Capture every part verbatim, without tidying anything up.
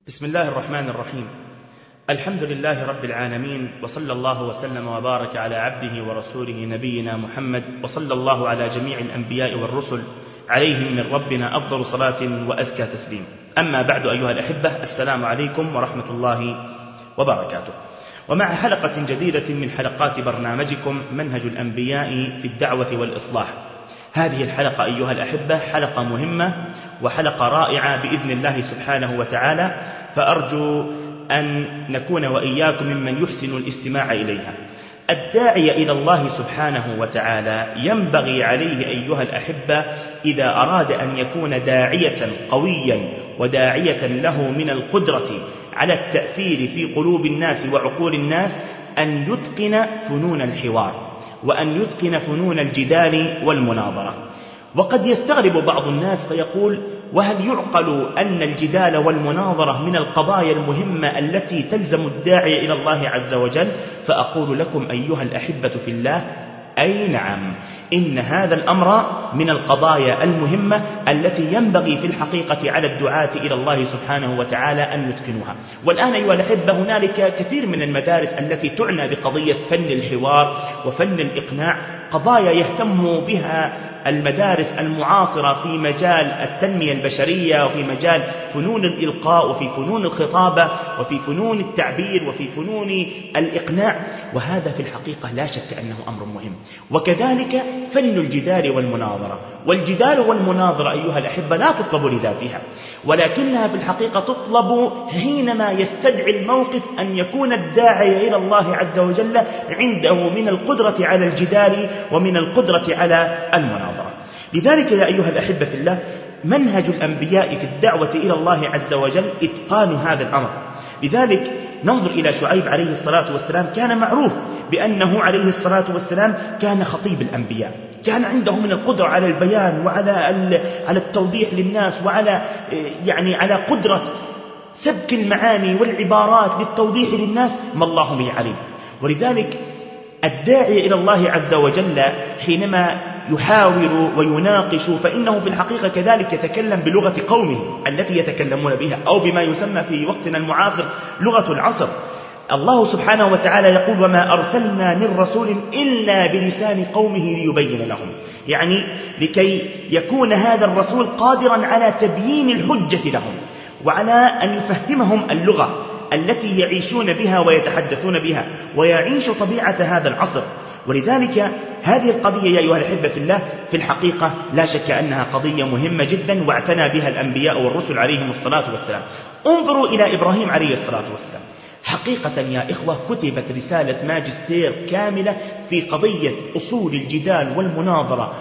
بسم الله الرحمن الرحيم. الحمد لله رب العالمين، وصلى الله وسلم وبارك على عبده ورسوله نبينا محمد، وصلى الله على جميع الأنبياء والرسل عليهم من ربنا أفضل صلاة وأزكى تسليم. أما بعد أيها الأحبة، السلام عليكم ورحمة الله وبركاته. ومع حلقة جديدة من حلقات برنامجكم منهج الأنبياء في الدعوة والإصلاح. هذه الحلقة أيها الأحبة حلقة مهمة وحلقة رائعة بإذن الله سبحانه وتعالى، فأرجو أن نكون وإياكم ممن يحسن الاستماع إليها. الداعي إلى الله سبحانه وتعالى ينبغي عليه أيها الأحبة إذا أراد أن يكون داعية قويا وداعية له من القدرة على التأثير في قلوب الناس وعقول الناس أن يتقن فنون الحوار، وأن يتقن فنون الجدال والمناظرة. وقد يستغرب بعض الناس فيقول: وهل يعقل أن الجدال والمناظرة من القضايا المهمة التي تلزم الداعي إلى الله عز وجل؟ فأقول لكم أيها الأحبة في الله: أي نعم، إن هذا الأمر من القضايا المهمة التي ينبغي في الحقيقة على الدعاة إلى الله سبحانه وتعالى أن يتقنوها. والآن أيها الأحبة هنالك كثير من المدارس التي تعنى بقضية فن الحوار وفن الإقناع، قضايا يهتم بها المدارس المعاصرة في مجال التنمية البشرية، وفي مجال فنون الإلقاء، وفي فنون الخطابة، وفي فنون التعبير، وفي فنون الإقناع. وهذا في الحقيقة لا شك أنه أمر مهم. وكذلك فن الجدال والمناظرة. والجدال والمناظرة أيها الأحبة لا تطلب لذاتها، ولكنها في الحقيقة تطلب حينما يستدعي الموقف أن يكون الداعي إلى الله عز وجل عنده من القدرة على الجدال ومن القدرة على المناظرة. لذلك يا أيها الأحبة في الله، منهج الأنبياء في الدعوة إلى الله عز وجل إتقان هذا الأمر. لذلك ننظر إلى شعيب عليه الصلاة والسلام، كان معروف بأنه عليه الصلاة والسلام كان خطيب الأنبياء، كان عنده من القدرة على البيان وعلى على التوضيح للناس، وعلى يعني على قدرة سبك المعاني والعبارات للتوضيح للناس ما الله به عليم. ولذلك الداعي إلى الله عز وجل حينما يحاور ويناقش فإنه في الحقيقة كذلك يتكلم بلغة قومه التي يتكلمون بها، أو بما يسمى في وقتنا المعاصر لغة العصر. الله سبحانه وتعالى يقول: وما أرسلنا من رسول إلا بلسان قومه ليبين لهم، يعني لكي يكون هذا الرسول قادرا على تبيين الحجة لهم، وعلى أن يفهمهم اللغة التي يعيشون بها ويتحدثون بها، ويعيش طبيعة هذا العصر. ولذلك هذه القضية يا أيها الأحبة في الله في الحقيقة لا شك أنها قضية مهمة جدا، واعتنى بها الأنبياء والرسل عليهم الصلاة والسلام. انظروا إلى إبراهيم عليه الصلاة والسلام. حقيقة يا إخوة كتبت رسالة ماجستير كاملة في قضية أصول الجدال والمناظرة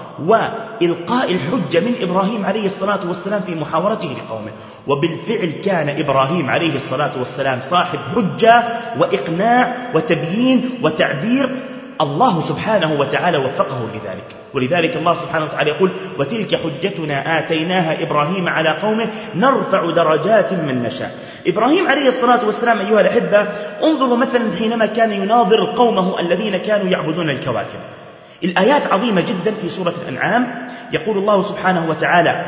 وإلقاء الحجة من إبراهيم عليه الصلاة والسلام في محاورته لقومه. وبالفعل كان إبراهيم عليه الصلاة والسلام صاحب حجة وإقناع وتبيين وتعبير، الله سبحانه وتعالى وفقه لذلك. ولذلك الله سبحانه وتعالى يقول: وتلك حجتنا آتيناها إبراهيم على قومه نرفع درجات من نشاء. إبراهيم عليه الصلاة والسلام أيها الأحبة، انظروا مثلا حينما كان يناظر قومه الذين كانوا يعبدون الكواكب. الآيات عظيمة جدا في سورة الأنعام. يقول الله سبحانه وتعالى: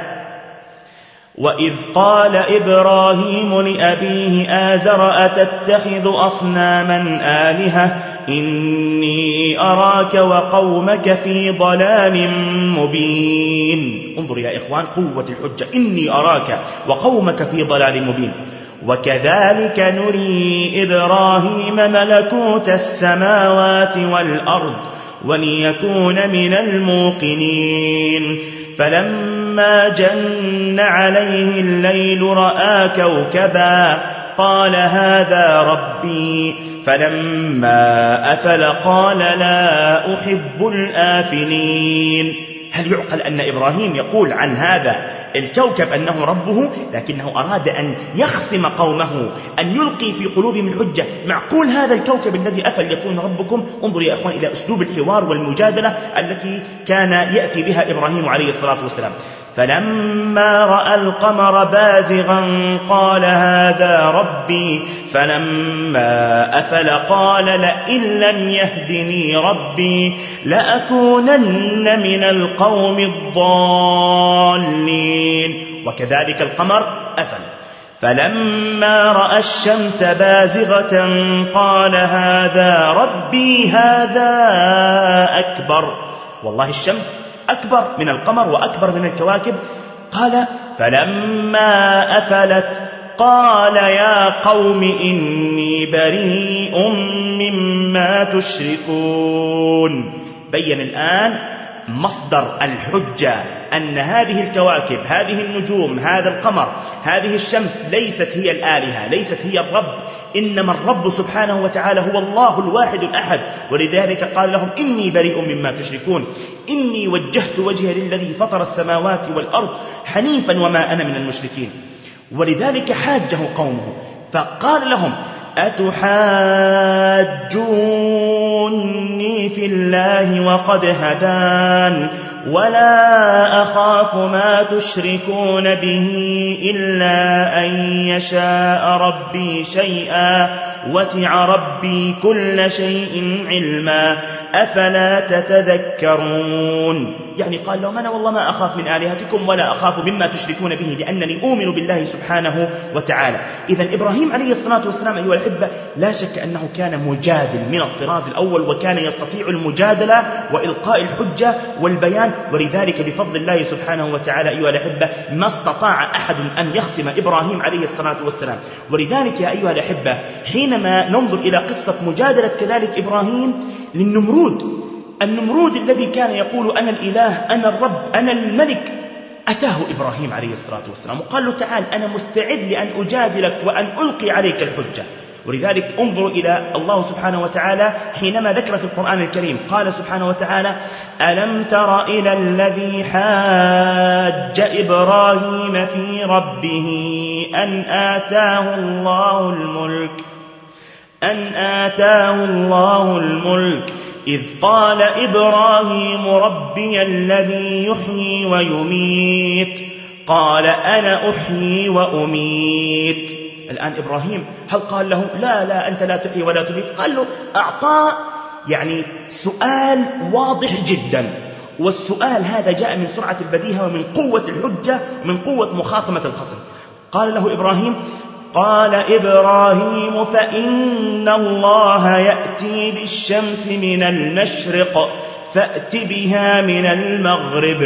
وإذ قال إبراهيم لأبيه آزر أتتخذ أصناما آلهة إني أراك وقومك في ضلال مبين. انظر يا إخوان قوة الحجة، إني أراك وقومك في ضلال مبين. وكذلك نري إبراهيم ملكوت السماوات والأرض وليكون من الموقنين فلما جن عليه الليل رأى كوكبا قال هذا ربي فلما أفل قال لا أحب الآفلين. هل يعقل أن إبراهيم يقول عن هذا الكوكب أنه ربه، لكنه أراد أن يخصم قومه، أن يلقي في قلوبهم الحجة؟ معقول هذا الكوكب الذي أفل يكون ربكم؟ انظر يا أخوان إلى أسلوب الحوار والمجادلة التي كان يأتي بها إبراهيم عليه الصلاة والسلام. فلما رأى القمر بازغا قال هذا ربي فلما أفل قال لئن لم يهدني ربي لأكونن من القوم الضالين. وكذلك القمر أفل فلما رأى الشمس بازغة قال هذا ربي هذا أكبر. والله الشمس أكبر من القمر وأكبر من الكواكب. قال فلما أفلت قال يا قوم إني بريء مما تشركون. بين الآن مصدر الحجة أن هذه الكواكب، هذه النجوم، هذا القمر، هذه الشمس ليست هي الآلهة، ليست هي الرب، إنما الرب سبحانه وتعالى هو الله الواحد الأحد. ولذلك قال لهم إني بريء مما تشركون، إني وجهت وجهي للذي فطر السماوات والأرض حنيفا وما أنا من المشركين. ولذلك حاجه قومه فقال لهم أتحاجوني في الله وقد هدان ولا أخاف ما تشركون به إلا أن يشاء ربي شيئا وسع ربي كل شيء علما أفلا تتذكرون. يعني قال لهم أنا والله ما أخاف من آلهتكم ولا أخاف مما تشركون به لأنني أؤمن بالله سبحانه وتعالى. إذن إبراهيم عليه الصلاة والسلام أيها الأحبة لا شك أنه كان مجادل من الطراز الأول، وكان يستطيع المجادلة وإلقاء الحجة والبيان. ولذلك بفضل الله سبحانه وتعالى أيها الأحبة ما استطاع أحد أن يخصم إبراهيم عليه الصلاة والسلام. ولذلك يا أيها الأحبة حينما ننظر إلى قصة مجادلة كذلك إبراهيم للنمرود، النمرود الذي كان يقول أنا الإله أنا الرب أنا الملك، أتاه إبراهيم عليه الصلاة والسلام وقال له تعال أنا مستعد لأن أجادلك وأن ألقي عليك الحجة. ولذلك انظروا إلى الله سبحانه وتعالى حينما ذكر في القرآن الكريم قال سبحانه وتعالى ألم تر إلى الذي حاج إبراهيم في ربه أن آتاه الله الملك أن آتاه الله الملك إذ قال إبراهيم ربي الذي يحيي ويميت قال أنا أحيي وأميت. الآن إبراهيم هل قال له لا لا أنت لا تحيي ولا تميت؟ قال له أعطاه يعني سؤال واضح جدا، والسؤال هذا جاء من سرعة البديهة ومن قوة الحجة ومن قوة مخاصمة الخصم. قال له إبراهيم قال إبراهيم فإن الله يأتي بالشمس من المشرق فأت بها من المغرب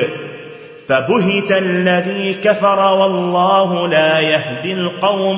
فبهت الذي كفر والله لا يهدي القوم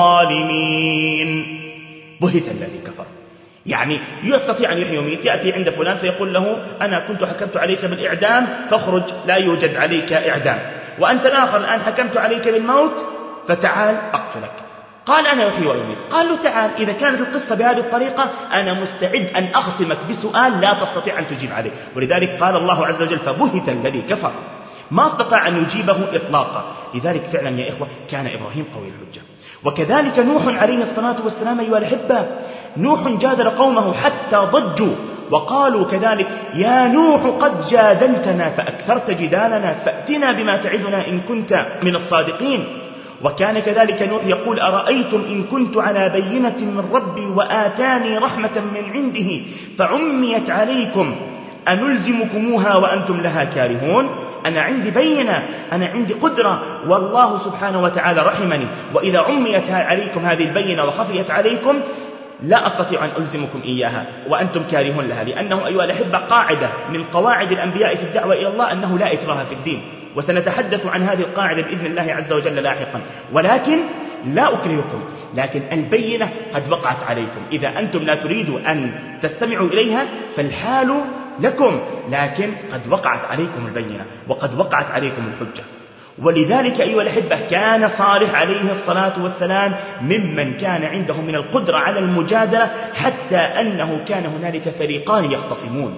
الظالمين. بهت الذي كفر يعني يستطيع أن يحيي ويميت، يأتي عند فلان فيقول له أنا كنت حكمت عليك بالإعدام فاخرج لا يوجد عليك إعدام، وأنت الآخر الآن حكمت عليك بالموت فتعال أقتلك. قال أنا أحيي وأميت. قال له تعال إذا كانت القصة بهذه الطريقة أنا مستعد أن أخصمك بسؤال لا تستطيع أن تجيب عليه. ولذلك قال الله عز وجل فبهت الذي كفر، ما استطاع أن يجيبه إطلاقا. لذلك فعلا يا إخوة كان إبراهيم قوي الحجة. وكذلك نوح عليه الصلاة والسلام أيها الأحبة، نوح جادل قومه حتى ضجوا وقالوا كذلك يا نوح قد جادلتنا فأكثرت جدالنا فأتنا بما تعدنا إن كنت من الصادقين. وكان كذلك نوح يقول أرأيتم إن كنت على بينة من ربي وآتاني رحمة من عنده فعميت عليكم أنلزمكموها وأنتم لها كارهون. أنا عندي بينة، أنا عندي قدرة، والله سبحانه وتعالى رحمني، وإذا عميت عليكم هذه البينة وخفيت عليكم لا أستطيع أن ألزمكم إياها وأنتم كارهون لها. لأنه أيها الأحبة قاعدة من قواعد الأنبياء في الدعوة إلى الله أنه لا إكراه في الدين، وسنتحدث عن هذه القاعدة بإذن الله عز وجل لاحقا. ولكن لا أكرهكم، لكن البينة قد وقعت عليكم، إذا أنتم لا تريدوا أن تستمعوا إليها فالحال لكم، لكن قد وقعت عليكم البينة وقد وقعت عليكم الحجة. ولذلك أيها الأحبة كان صالح عليه الصلاة والسلام ممن كان عنده من القدرة على المجادلة، حتى أنه كان هنالك فريقان يختصمون.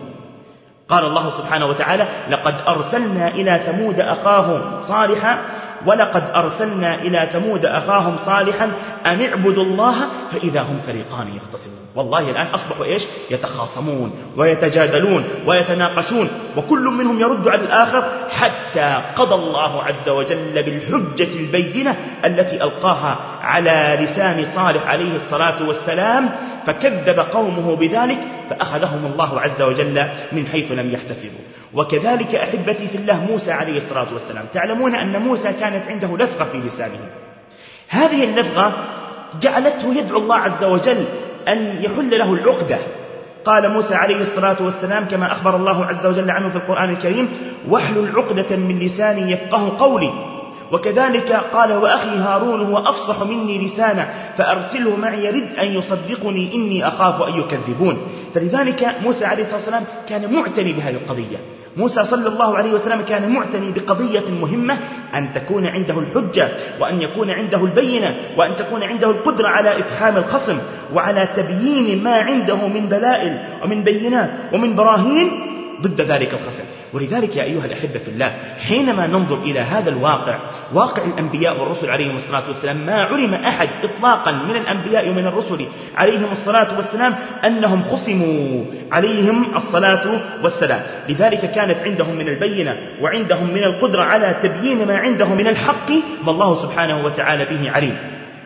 قال الله سبحانه وتعالى لقد أرسلنا إلى ثمود أخاهم صالحا ولقد أرسلنا إلى ثمود أخاهم صالحا أن اعبدوا الله فإذا هم فريقان يختصمون. والله الآن أصبحوا إيش؟ يتخاصمون ويتجادلون ويتناقشون، وكل منهم يرد على الآخر، حتى قضى الله عز وجل بالحجة البينة التي ألقاها على لسان صالح عليه الصلاة والسلام، فكذب قومه بذلك فأخذهم الله عز وجل من حيث لم يحتسبوا. وكذلك أحبتي في الله موسى عليه الصلاة والسلام، تعلمون أن موسى كانت عنده لثغة في لسانه، هذه اللفظة جعلته يدعو الله عز وجل أن يحل له العقدة. قال موسى عليه الصلاة والسلام كما أخبر الله عز وجل عنه في القرآن الكريم: واحلل عقدة من لساني يفقه قولي. وكذلك قال: وأخي هارون هو أفصح مني لسانا فأرسله معي يرد أن يصدقني إني أخاف أن يكذبون. فلذلك موسى عليه الصلاة والسلام كان معتني بهذه القضية. موسى صلى الله عليه وسلم كان معتني بقضية مهمة، أن تكون عنده الحجة، وأن يكون عنده البينة، وأن تكون عنده القدرة على إفحام الخصم وعلى تبيين ما عنده من دلائل ومن بينات ومن براهين ضد ذلك الخصم. ولذلك يا أيها الأحبة في الله، حينما ننظر إلى هذا الواقع، واقع الأنبياء والرسل عليهم الصلاة والسلام، ما علم أحد إطلاقا من الأنبياء ومن الرسل عليهم الصلاة والسلام أنهم خصموا عليهم الصلاة والسلام. لذلك كانت عندهم من البينة وعندهم من القدرة على تبيين ما عندهم من الحق ما الله سبحانه وتعالى به عليم.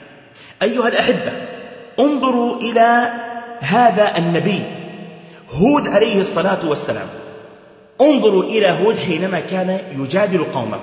أيها الأحبة، انظروا إلى هذا النبي هود عليه الصلاة والسلام. انظروا إلى هود حينما كان يجادل قومه.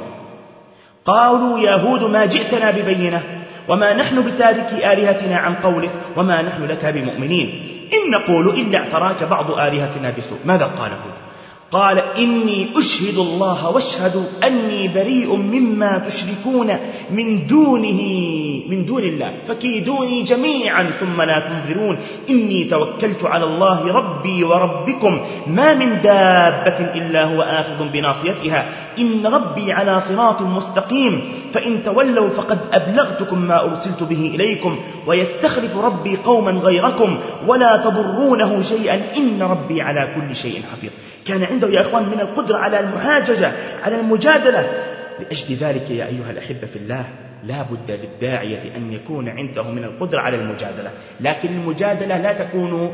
قالوا: يا هود ما جئتنا ببينة وما نحن بتاركي آلهتنا عن قولك وما نحن لك بمؤمنين إن نقول إلا اعتراك بعض آلهتنا بسوء. ماذا قال هود؟ قال: إني أشهد الله واشهدوا أني بريء مما تشركون من دونه من دون الله فكيدوني جميعا ثم لا تنظرون إني توكلت على الله ربي وربكم ما من دابة إلا هو آخذ بناصيتها إن ربي على صراط مستقيم فإن تولوا فقد أبلغتكم ما أرسلت به إليكم ويستخلف ربي قوما غيركم ولا تضرونه شيئا إن ربي على كل شيء حفيظ. كان عنده يا أخوان من القدرة على المحاججة، على المجادلة. لأجل ذلك يا أيها الأحبة في الله، لا بد للداعية أن يكون عنده من القدرة على المجادلة، لكن المجادلة لا تكون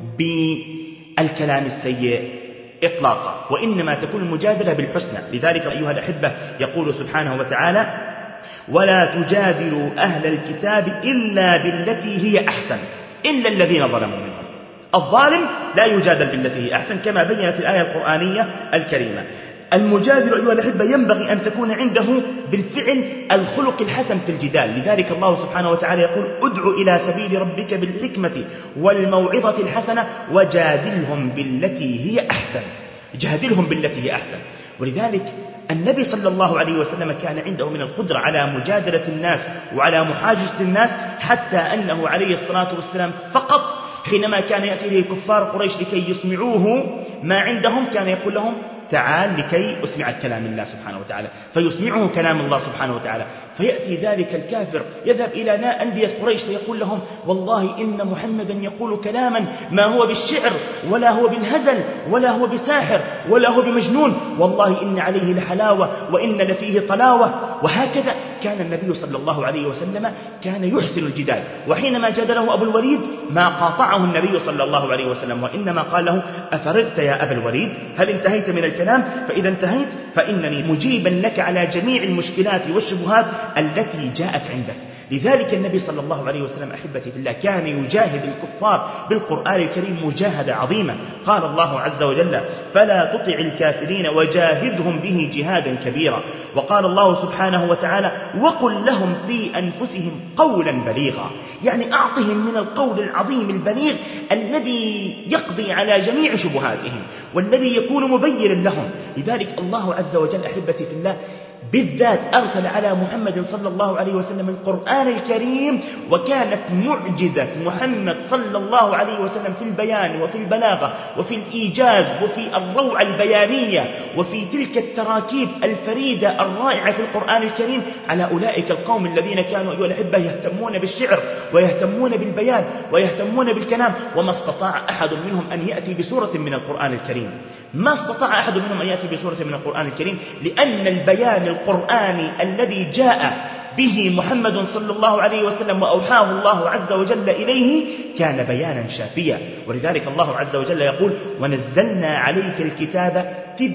بالكلام السيء إطلاقا، وإنما تكون المجادلة بالحسنى. لذلك أيها الأحبة يقول سبحانه وتعالى: ولا تجادلوا أهل الكتاب إلا بالتي هي أحسن إلا الذين ظلموا منهم. الظالم لا يجادل بالتي هي أحسن كما بينت الآية القرآنية الكريمة. المجادل أيها الأحبة ينبغي أن تكون عنده بالفعل الخلق الحسن في الجدال. لذلك الله سبحانه وتعالى يقول: ادع إلى سبيل ربك بالحكمة والموعظة الحسنة وجادلهم بالتي هي أحسن. جادلهم بالتي هي أحسن. ولذلك النبي صلى الله عليه وسلم كان عنده من القدرة على مجادلة الناس وعلى محاججة الناس، حتى أنه عليه الصلاة والسلام فقط حينما كان يأتي إليه كفار قريش لكي يسمعوه ما عندهم كان يقول لهم: تعال لكي أسمعك كلام الله سبحانه وتعالى، فيسمعه كلام الله سبحانه وتعالى. فيأتي ذلك الكافر يذهب إلى أندية قريش فيقول لهم: والله إن محمدا يقول كلاما ما هو بالشعر ولا هو بالهزل ولا هو بساحر ولا هو بمجنون، والله إن عليه لحلاوة وإن لفيه طلاوة. وهكذا كان النبي صلى الله عليه وسلم كان يحسن الجدال. وحينما جادله أبو الوليد ما قاطعه النبي صلى الله عليه وسلم، وإنما قال له: أفرغت يا أبا الوليد؟ هل انتهيت من الكلام؟ فإذا انتهيت فإنني مجيبا لك على جميع المشكلات والشبهات التي جاءت عندك. لذلك النبي صلى الله عليه وسلم أحبتي في الله كان يجاهد الكفار بالقرآن الكريم مجاهدة عظيمة. قال الله عز وجل: فلا تطع الكافرين وجاهدهم به جهادا كبيرا. وقال الله سبحانه وتعالى: وقل لهم في أنفسهم قولا بليغا. يعني أعطهم من القول العظيم البليغ الذي يقضي على جميع شبهاتهم والذي يكون مبينا لهم. لذلك الله عز وجل أحبتي في الله بالذات أرسل على محمد صلى الله عليه وسلم القرآن الكريم، وكانت معجزة محمد صلى الله عليه وسلم في البيان وفي البلاغة وفي الإيجاز وفي الروعة البيانية وفي تلك التراكيب الفريدة الرائعة في القرآن الكريم على أولئك القوم الذين كانوا أيها الأحبة يهتمون بالشعر ويهتمون بالبيان ويهتمون بالكلام. وما استطاع أحد منهم أن يأتي بسورة من القرآن الكريم، ما استطاع أحد منهم أن يأتي بسورة من القرآن الكريم، لأن البيان القرآني الذي جاء به محمد صلى الله عليه وسلم وأوحاه الله عز وجل إليه كان بيانا شافيا. ولذلك الله عز وجل يقول: ونزلنا عليك الكتاب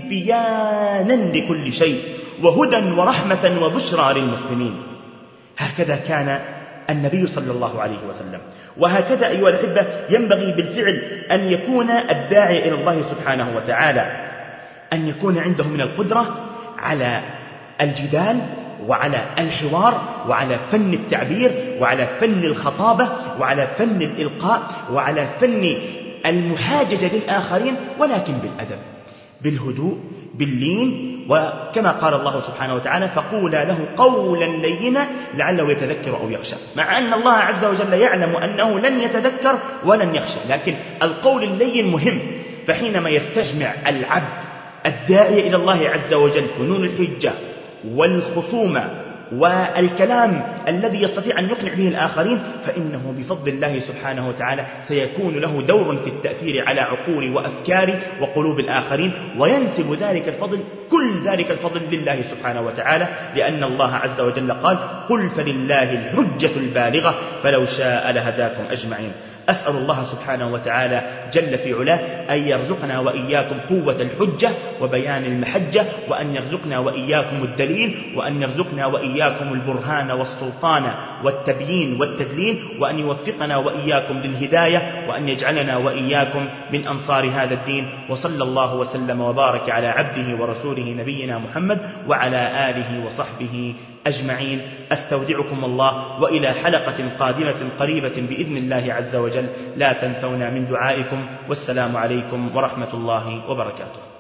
تبيانا لكل شيء وهدى ورحمة وبشرى للمسلمين. هكذا كان النبي صلى الله عليه وسلم. وهكذا أيها الأحبة ينبغي بالفعل أن يكون الداعي إلى الله سبحانه وتعالى، أن يكون عنده من القدرة على الجدال وعلى الحوار وعلى فن التعبير وعلى فن الخطابة وعلى فن الإلقاء وعلى فن المحاججة للآخرين، ولكن بالأدب، بالهدوء، باللين. وكما قال الله سبحانه وتعالى: فقولا له قولا لينا لعله يتذكر أو يخشى. مع أن الله عز وجل يعلم أنه لن يتذكر ولن يخشى، لكن القول اللين مهم. فحينما يستجمع العبد الداعي إلى الله عز وجل فنون الحجة والخصومة والكلام الذي يستطيع أن يقنع به الآخرين، فإنه بفضل الله سبحانه وتعالى سيكون له دور في التأثير على عقول وأفكار وقلوب الآخرين، وينسب ذلك الفضل، كل ذلك الفضل لله سبحانه وتعالى، لأن الله عز وجل قال: قل فلله الحجة البالغة فلو شاء لهداكم أجمعين. أسأل الله سبحانه وتعالى جل في علاه أن يرزقنا وإياكم قوة الحجة وبيان المحجة، وأن يرزقنا وإياكم الدليل، وأن يرزقنا وإياكم البرهان والسلطان والتبيين والتدليل، وأن يوفقنا وإياكم للهداية، وأن يجعلنا وإياكم من أنصار هذا الدين. وصلى الله وسلم وبارك على عبده ورسوله نبينا محمد وعلى آله وصحبه أجمعين. أستودعكم الله، وإلى حلقة قادمة قريبة بإذن الله عز وجل. لا تنسونا من دعائكم، والسلام عليكم ورحمة الله وبركاته.